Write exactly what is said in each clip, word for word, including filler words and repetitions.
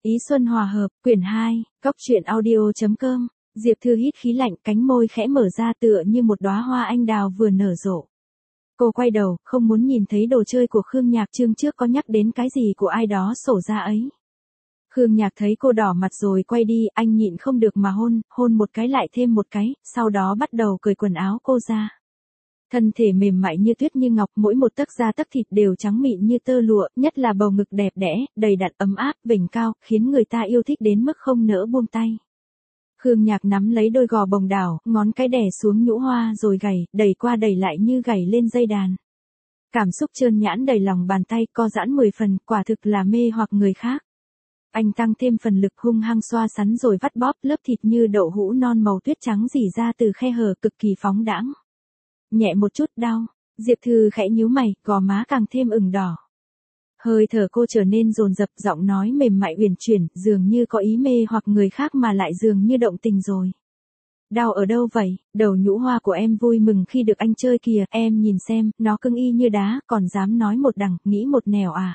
Ý xuân hòa hợp, quyển hai, Cóc truyện audio chấm com. Diệp Thư hít khí lạnh, cánh môi khẽ mở ra tựa như một đóa hoa anh đào vừa nở rộ. Cô quay đầu, không muốn nhìn thấy đồ chơi của Khương Nhạc. Chương trước có nhắc đến cái gì của ai đó sổ ra ấy. Khương Nhạc thấy cô đỏ mặt rồi quay đi, anh nhịn không được mà hôn, hôn một cái lại thêm một cái, sau đó bắt đầu cởi quần áo cô ra. Thân thể mềm mại như tuyết như ngọc, mỗi một tấc da tấc thịt đều trắng mịn như tơ lụa, nhất là bầu ngực đẹp đẽ, đầy đặn ấm áp, vểnh cao, khiến người ta yêu thích đến mức không nỡ buông tay. Khương Nhạc nắm lấy đôi gò bồng đảo, ngón cái đè xuống nhũ hoa rồi gảy, đẩy qua đẩy lại như gảy lên dây đàn. Cảm xúc trơn nhãn đầy lòng bàn tay, co giãn mười phần, quả thực là mê hoặc người khác. Anh tăng thêm phần lực hung hăng xoa sắn rồi vắt bóp, lớp thịt như đậu hũ non màu tuyết trắng rỉ ra từ khe hở, cực kỳ phóng đãng. Nhẹ một chút đau, Diệp Thư khẽ nhíu mày, gò má càng thêm ửng đỏ. Hơi thở cô trở nên dồn dập, giọng nói mềm mại uyển chuyển, dường như có ý mê hoặc người khác mà lại dường như động tình rồi. Đau ở đâu vậy? Đầu nhũ hoa của em vui mừng khi được anh chơi kìa, em nhìn xem, nó cứng y như đá, còn dám nói một đằng, nghĩ một nẻo à.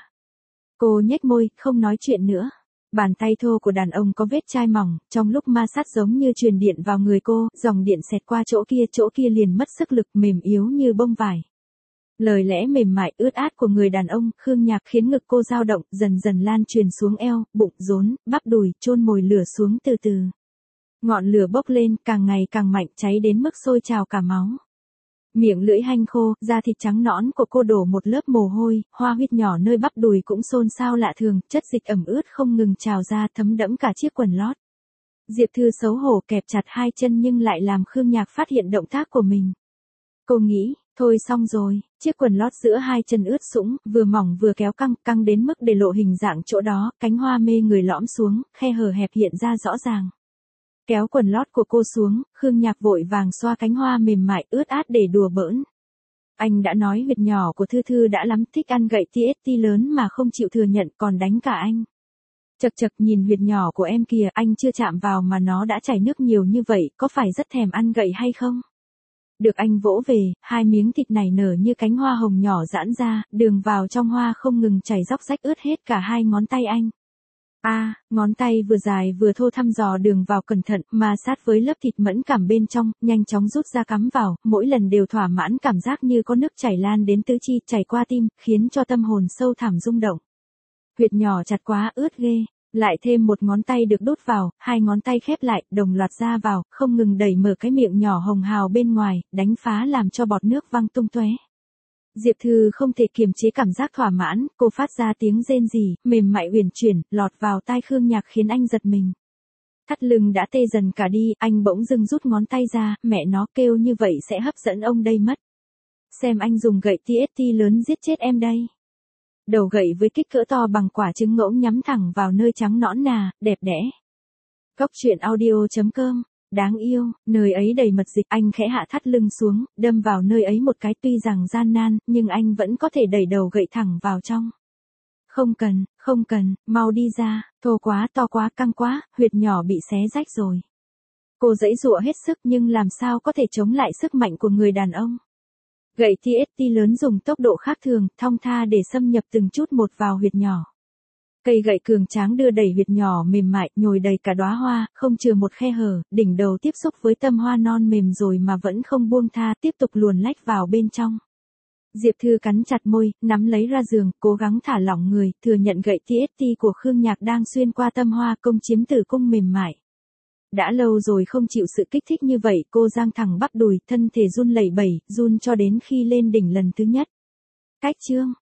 Cô nhếch môi, không nói chuyện nữa. Bàn tay thô của đàn ông có vết chai mỏng, trong lúc ma sát giống như truyền điện vào người cô, dòng điện xẹt qua chỗ kia, chỗ kia liền mất sức lực, mềm yếu như bông vải. Lời lẽ mềm mại ướt át của người đàn ông, Khương Nhạc khiến ngực cô dao động, dần dần lan truyền xuống eo, bụng, rốn, bắp đùi, chôn mồi lửa xuống từ từ. Ngọn lửa bốc lên, càng ngày càng mạnh, cháy đến mức sôi trào cả máu. Miệng lưỡi hanh khô, da thịt trắng nõn của cô đổ một lớp mồ hôi, hoa huyết nhỏ nơi bắp đùi cũng xôn xao lạ thường, chất dịch ẩm ướt không ngừng trào ra, thấm đẫm cả chiếc quần lót. Diệp Thư xấu hổ kẹp chặt hai chân nhưng lại làm Khương Nhạc phát hiện động tác của mình. Cô nghĩ, thôi xong rồi, chiếc quần lót giữa hai chân ướt sũng, vừa mỏng vừa kéo căng, căng đến mức để lộ hình dạng chỗ đó, cánh hoa mê người lõm xuống, khe hở hẹp hiện ra rõ ràng. Kéo quần lót của cô xuống, Khương Nhạc vội vàng xoa cánh hoa mềm mại ướt át để đùa bỡn. Anh đã nói huyệt nhỏ của Thư Thư đã lắm, thích ăn gậy tê ét tê lớn mà không chịu thừa nhận, còn đánh cả anh. Chật chật, nhìn huyệt nhỏ của em kìa, anh chưa chạm vào mà nó đã chảy nước nhiều như vậy, có phải rất thèm ăn gậy hay không? Được anh vỗ về, hai miếng thịt nảy nở như cánh hoa hồng nhỏ giãn ra, đường vào trong hoa không ngừng chảy róc rách ướt hết cả hai ngón tay anh. A, à, ngón tay vừa dài vừa thô thăm dò đường vào cẩn thận, mà sát với lớp thịt mẫn cảm bên trong, nhanh chóng rút ra cắm vào, mỗi lần đều thỏa mãn cảm giác như có nước chảy lan đến tứ chi, chảy qua tim, khiến cho tâm hồn sâu thẳm rung động. Huyệt nhỏ chặt quá, ướt ghê. Lại thêm một ngón tay được đút vào, hai ngón tay khép lại, đồng loạt ra vào, không ngừng đẩy mở cái miệng nhỏ hồng hào bên ngoài, đánh phá làm cho bọt nước văng tung tóe. Diệp Thư không thể kiềm chế cảm giác thỏa mãn, cô phát ra tiếng rên rỉ, mềm mại uyển chuyển, lọt vào tai Khương Nhạc khiến anh giật mình. Thắt lưng đã tê dần cả đi, anh bỗng dưng rút ngón tay ra, mẹ nó, kêu như vậy sẽ hấp dẫn ông đây mất. Xem anh dùng gậy tê ét tê lớn giết chết em đây. Đầu gậy với kích cỡ to bằng quả trứng ngỗng nhắm thẳng vào nơi trắng nõn nà, đẹp đẽ. Cóc truyện audio chấm com. Đáng yêu, nơi ấy đầy mật dịch, anh khẽ hạ thắt lưng xuống, đâm vào nơi ấy một cái, tuy rằng gian nan, nhưng anh vẫn có thể đẩy đầu gậy thẳng vào trong. Không cần, không cần, mau đi ra, thô quá, to quá, căng quá, huyệt nhỏ bị xé rách rồi. Cô giãy giụa hết sức nhưng làm sao có thể chống lại sức mạnh của người đàn ông. Gậy tê ét tê lớn dùng tốc độ khác thường, thong tha để xâm nhập từng chút một vào huyệt nhỏ. Cây gậy cường tráng đưa đẩy huyệt nhỏ mềm mại, nhồi đầy cả đóa hoa, không chừa một khe hở, đỉnh đầu tiếp xúc với tâm hoa non mềm rồi mà vẫn không buông tha, tiếp tục luồn lách vào bên trong. Diệp Thư cắn chặt môi, nắm lấy ra giường, cố gắng thả lỏng người, thừa nhận gậy tê ét tê của Khương Nhạc đang xuyên qua tâm hoa, công chiếm tử cung mềm mại. Đã lâu rồi không chịu sự kích thích như vậy, cô giang thẳng bắp đùi, thân thể run lẩy bẩy, run cho đến khi lên đỉnh lần thứ nhất. Cách chương